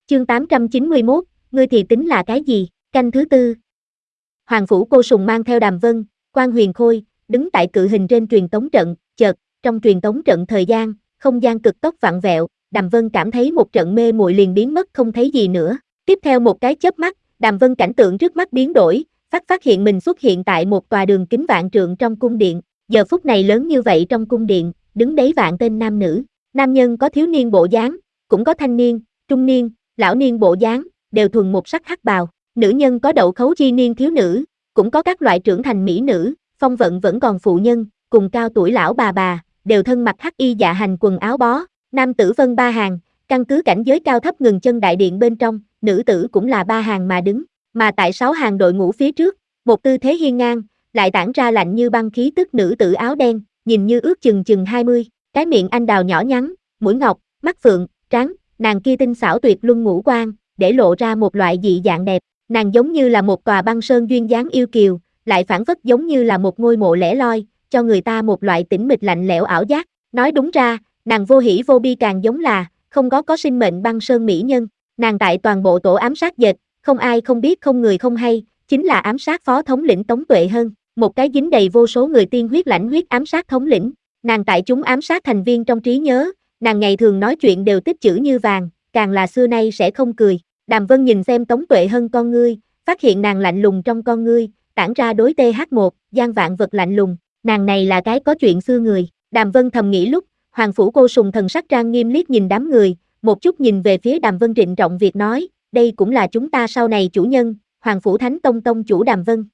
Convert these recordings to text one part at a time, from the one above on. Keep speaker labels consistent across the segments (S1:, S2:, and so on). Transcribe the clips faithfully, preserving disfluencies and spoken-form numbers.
S1: Chương tám trăm chín mươi mốt, ngươi thì tính là cái gì? Canh thứ tư. Hoàng phủ Cô Sùng mang theo Đàm Vân, Quan Huyền Khôi, đứng tại cự hình trên truyền tống trận, chợt, trong truyền tống trận thời gian, không gian cực tốc vặn vẹo, Đàm Vân cảm thấy một trận mê muội liền biến mất không thấy gì nữa. Tiếp theo một cái chớp mắt, Đàm Vân cảnh tượng trước mắt biến đổi, phát phát hiện mình xuất hiện tại một tòa đường kính vạn trượng trong cung điện. Giờ phút này lớn như vậy trong cung điện, đứng đấy vạn tên nam nữ. Nam nhân có thiếu niên bộ dáng, cũng có thanh niên, trung niên, lão niên bộ dáng, đều thuần một sắc hắc bào. Nữ nhân có đậu khấu chi niên thiếu nữ, cũng có các loại trưởng thành mỹ nữ, phong vận vẫn còn phụ nhân, cùng cao tuổi lão bà bà, đều thân mặc hắc y dạ hành quần áo bó. Nam tử phân ba hàng, căn cứ cảnh giới cao thấp ngừng chân đại điện bên trong, nữ tử cũng là ba hàng mà đứng, mà tại sáu hàng đội ngũ phía trước, một tư thế hiên ngang, lại tản ra lạnh như băng khí tức nữ tử áo đen, nhìn như ước chừng chừng hai mươi, cái miệng anh đào nhỏ nhắn, mũi ngọc, mắt phượng, trắng, nàng kia tinh xảo tuyệt luân ngũ quan, để lộ ra một loại dị dạng đẹp, nàng giống như là một tòa băng sơn duyên dáng yêu kiều, lại phảng phất giống như là một ngôi mộ lẻ loi, cho người ta một loại tĩnh mịch lạnh lẽo ảo giác. Nói đúng ra, nàng vô hỉ vô bi càng giống là không có có sinh mệnh băng sơn mỹ nhân. Nàng tại toàn bộ tổ ám sát dệt, không ai không biết không người không hay, chính là ám sát phó thống lĩnh Tống Tuệ Hân, một cái dính đầy vô số người tiên huyết lãnh huyết ám sát thống lĩnh. Nàng tại chúng ám sát thành viên trong trí nhớ, nàng ngày thường nói chuyện đều tích chữ như vàng, càng là xưa nay sẽ không cười. Đàm Vân nhìn xem Tống Tuệ Hân con ngươi, phát hiện nàng lạnh lùng trong con ngươi, tản ra đối tê hát một, gian vạn vật lạnh lùng, nàng này là cái có chuyện xưa người. Đàm Vân thầm nghĩ lúc, Hoàng phủ Cô Sùng thần sắc trang nghiêm liếc nhìn đám người, một chút nhìn về phía Đàm Vân trịnh trọng việc nói, đây cũng là chúng ta sau này chủ nhân, Hoàng phủ Thánh Tông tông chủ Đàm Vân.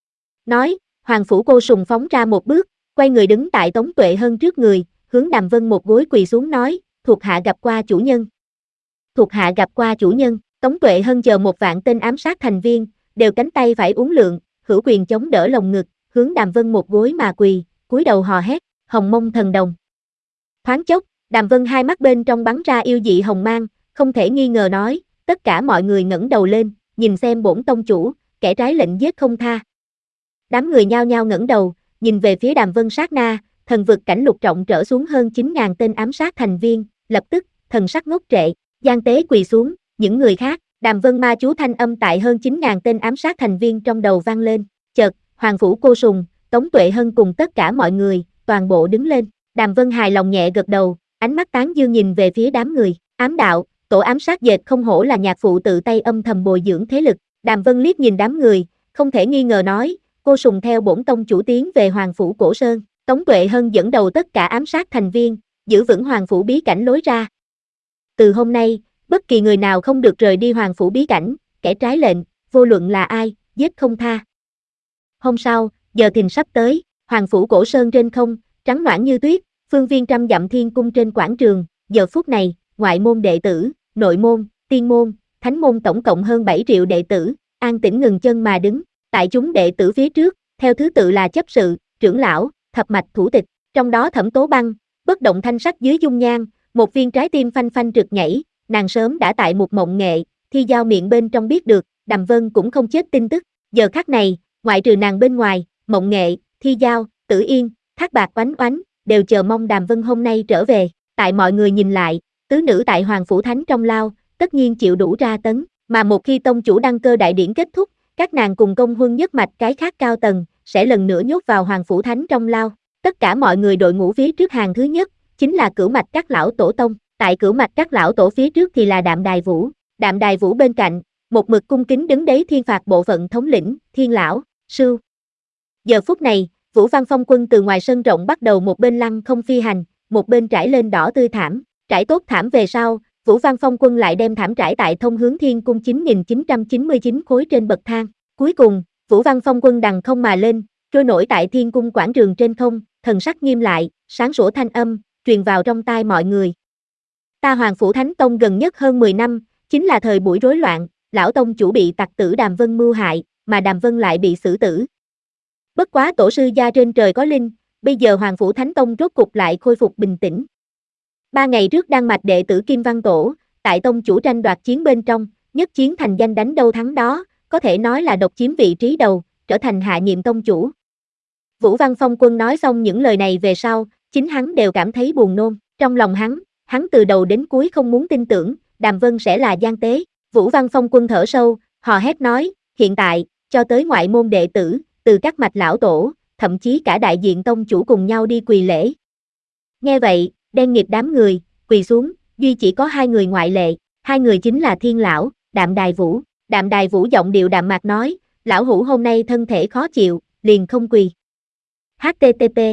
S1: Nói, Hoàng phủ Cô Sùng phóng ra một bước, quay người đứng tại Tống Tuệ Hân trước người, hướng Đàm Vân một gối quỳ xuống nói, thuộc hạ gặp qua chủ nhân. Thuộc hạ gặp qua chủ nhân. Tống Tuệ Hân chờ một vạn tên ám sát thành viên, đều cánh tay phải uốn lượn, hữu quyền chống đỡ lồng ngực, hướng Đàm Vân một gối mà quỳ, cúi đầu hò hét, hồng mông thần đồng. Thoáng chốc, Đàm Vân hai mắt bên trong bắn ra yêu dị hồng mang, không thể nghi ngờ nói, tất cả mọi người ngẩng đầu lên, nhìn xem bổn tông chủ, kẻ trái lệnh giết không tha. Đám người nhao nhao ngẩng đầu, nhìn về phía Đàm Vân sát na, thần vực cảnh lục trọng trở xuống hơn chín nghìn tên ám sát thành viên, lập tức, thần sắc ngốc trệ, gian tế quỳ xuống. Những người khác, Đàm Vân ma chú thanh âm tại hơn chín nghìn tên ám sát thành viên trong đầu vang lên, chợt, Hoàng phủ Cô Sùng, Tống Tuệ Hân cùng tất cả mọi người, toàn bộ đứng lên. Đàm Vân hài lòng nhẹ gật đầu, ánh mắt tán dương nhìn về phía đám người, ám đạo, tổ ám sát dệt không hổ là nhạc phụ tự tay âm thầm bồi dưỡng thế lực. Đàm Vân liếc nhìn đám người, không thể nghi ngờ nói, Cô Sùng theo bổn tông chủ tiến về Hoàng phủ Cổ Sơn. Tống Tuệ Hân dẫn đầu tất cả ám sát thành viên, giữ vững Hoàng phủ bí cảnh lối ra. Từ hôm nay, bất kỳ người nào không được rời đi Hoàng phủ bí cảnh, kẻ trái lệnh, vô luận là ai, giết không tha. Hôm sau, giờ thìn sắp tới, Hoàng phủ Cổ Sơn trên không, trắng noãn như tuyết, phương viên trăm dặm thiên cung trên quảng trường, giờ phút này, ngoại môn đệ tử, nội môn, tiên môn, thánh môn tổng cộng hơn bảy triệu đệ tử, an tĩnh ngừng chân mà đứng, tại chúng đệ tử phía trước, theo thứ tự là chấp sự, trưởng lão, thập mạch thủ tịch, trong đó Thẩm Tố Băng, bất động thanh sắc dưới dung nhan, một viên trái tim phanh phanh rực nhảy. Nàng sớm đã tại một mộng nghệ, Thi Giao miệng bên trong biết được, Đàm Vân cũng không chết tin tức. Giờ khắc này, ngoại trừ nàng bên ngoài, mộng nghệ, Thi Giao, Tử Yên, Thác Bạc Oánh Oánh, đều chờ mong Đàm Vân hôm nay trở về. Tại mọi người nhìn lại, tứ nữ tại Hoàng phủ Thánh trong lao, tất nhiên chịu đủ tra tấn, mà một khi tông chủ đăng cơ đại điển kết thúc, các nàng cùng công huân nhất mạch cái khác cao tầng, sẽ lần nữa nhốt vào Hoàng phủ Thánh trong lao. Tất cả mọi người đội ngũ phía trước hàng thứ nhất, chính là Cửu Mạch các lão tổ tông. Tại Cửu Mạch các lão tổ phía trước thì là Đạm Đài Vũ, Đạm Đài Vũ bên cạnh, một mực cung kính đứng đấy thiên phạt bộ phận thống lĩnh, Thiên lão, Sưu. Giờ phút này, Vũ Văn Phong quân từ ngoài sân rộng bắt đầu một bên lăng không phi hành, một bên trải lên đỏ tươi thảm, trải tốt thảm về sau, Vũ Văn Phong quân lại đem thảm trải tại thông hướng thiên cung chín nghìn chín trăm chín mươi chín khối trên bậc thang. Cuối cùng, Vũ Văn Phong quân đằng không mà lên, trôi nổi tại thiên cung quảng trường trên không, thần sắc nghiêm lại, sáng sủa thanh âm, truyền vào trong tai mọi người. Ta Hoàng phủ Thánh Tông gần nhất hơn mười năm, chính là thời buổi rối loạn, lão tông chủ bị tặc tử Đàm Vân mưu hại, mà Đàm Vân lại bị xử tử. Bất quá tổ sư gia trên trời có linh, bây giờ Hoàng phủ Thánh Tông rốt cục lại khôi phục bình tĩnh. Ba ngày trước đan mạch đệ tử Kim Văn Tổ, tại tông chủ tranh đoạt chiến bên trong, nhất chiến thành danh đánh đâu thắng đó, có thể nói là độc chiếm vị trí đầu, trở thành hạ nhiệm tông chủ. Vũ Văn Phong quân nói xong những lời này về sau, chính hắn đều cảm thấy buồn nôn, trong lòng hắn. Hắn từ đầu đến cuối không muốn tin tưởng, Đàm Vân sẽ là gian tế. Vũ Văn Phong Quân thở sâu, hò hét nói, hiện tại, cho tới ngoại môn đệ tử, từ các mạch lão tổ, thậm chí cả đại diện tông chủ cùng nhau đi quỳ lễ. Nghe vậy, đen nghịt đám người, quỳ xuống, duy chỉ có hai người ngoại lệ, hai người chính là Thiên Lão, Đạm Đài Vũ. Đạm Đài Vũ giọng điệu đạm mạc nói, lão hữu hôm nay thân thể khó chịu, liền không quỳ. H T T P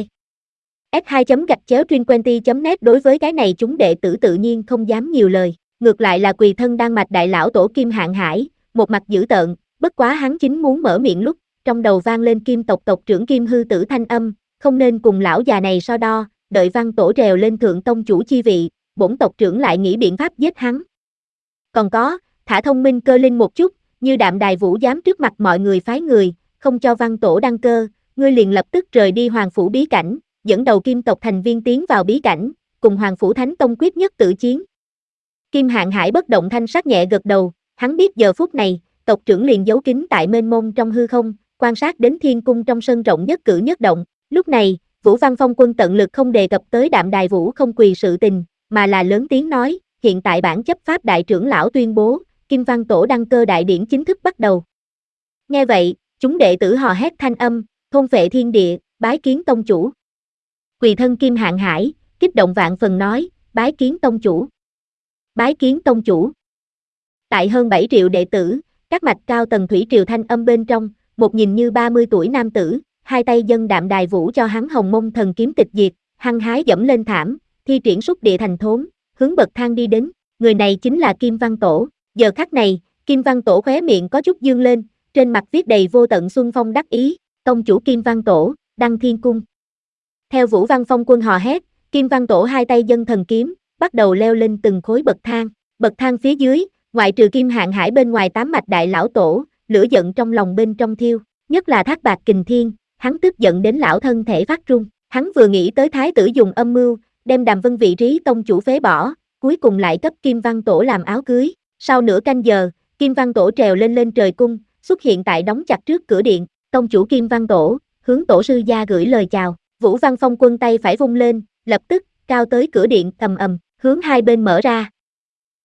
S1: S hai gạch chéo trinquenty chấm net Đối với cái này chúng đệ tử tự nhiên không dám nhiều lời, ngược lại là quỳ thân đan mạch đại lão tổ Kim Hạng Hải, một mặt dữ tợn, bất quá hắn chính muốn mở miệng lúc, trong đầu vang lên Kim tộc tộc trưởng Kim Hư Tử thanh âm, không nên cùng lão già này so đo, đợi Văn tổ trèo lên thượng tông chủ chi vị, bổn tộc trưởng lại nghĩ biện pháp giết hắn. Còn có, thả thông minh cơ linh một chút, như Đạm Đài Vũ dám trước mặt mọi người phái người, không cho Văn tổ đăng cơ, ngươi liền lập tức rời đi Hoàng phủ bí cảnh, dẫn đầu Kim tộc thành viên tiến vào bí cảnh, cùng Hoàng phủ Thánh Tông quyết nhất tử chiến. Kim Hạng Hải bất động thanh sắc nhẹ gật đầu, hắn biết giờ phút này, tộc trưởng liền giấu kín tại mênh mông trong hư không, quan sát đến thiên cung trong sân rộng nhất cử nhất động. Lúc này, Vũ Văn Phong Quân tận lực không đề cập tới Đạm Đài Vũ không quỳ sự tình, mà là lớn tiếng nói, hiện tại bản chấp pháp đại trưởng lão tuyên bố, Kim Văn tổ đăng cơ đại điển chính thức bắt đầu. Nghe vậy, chúng đệ tử hò hét thanh âm, thôn phệ thiên địa, bái kiến tông chủ. Quỳ thân Kim Hạng Hải, kích động vạn phần nói, bái kiến tông chủ. Bái kiến tông chủ. Tại hơn bảy triệu đệ tử, các mạch cao tầng thủy triều thanh âm bên trong, một nhìn như ba mươi tuổi nam tử, hai tay dâng Đạm Đài Vũ cho hắn hồng mông thần kiếm tịch diệt, hăng hái dẫm lên thảm, thi triển xúc địa thành thốn, hướng bậc thang đi đến, người này chính là Kim Văn Tổ. Giờ khắc này, Kim Văn Tổ khóe miệng có chút dương lên, trên mặt viết đầy vô tận xuân phong đắc ý, tông chủ Kim Văn Tổ, đăng thiên cung. Theo Vũ Văn Phong Quân hò hét, Kim Văn Tổ hai tay dâng thần kiếm, bắt đầu leo lên từng khối bậc thang, bậc thang phía dưới, ngoại trừ Kim Hạng Hải bên ngoài tám mạch đại lão tổ, lửa giận trong lòng bên trong thiêu, nhất là Thác Bạt Kình Thiên, hắn tức giận đến lão thân thể phát run, hắn vừa nghĩ tới thái tử dùng âm mưu, đem Đàm Vân vị trí tông chủ phế bỏ, cuối cùng lại cấp Kim Văn Tổ làm áo cưới. Sau nửa canh giờ, Kim Văn Tổ trèo lên lên trời cung, xuất hiện tại đóng chặt trước cửa điện, tông chủ Kim Văn Tổ, hướng tổ sư gia gửi lời chào. Vũ Văn Phong Quân tay phải vung lên, lập tức, cao tới cửa điện ầm ầm, hướng hai bên mở ra.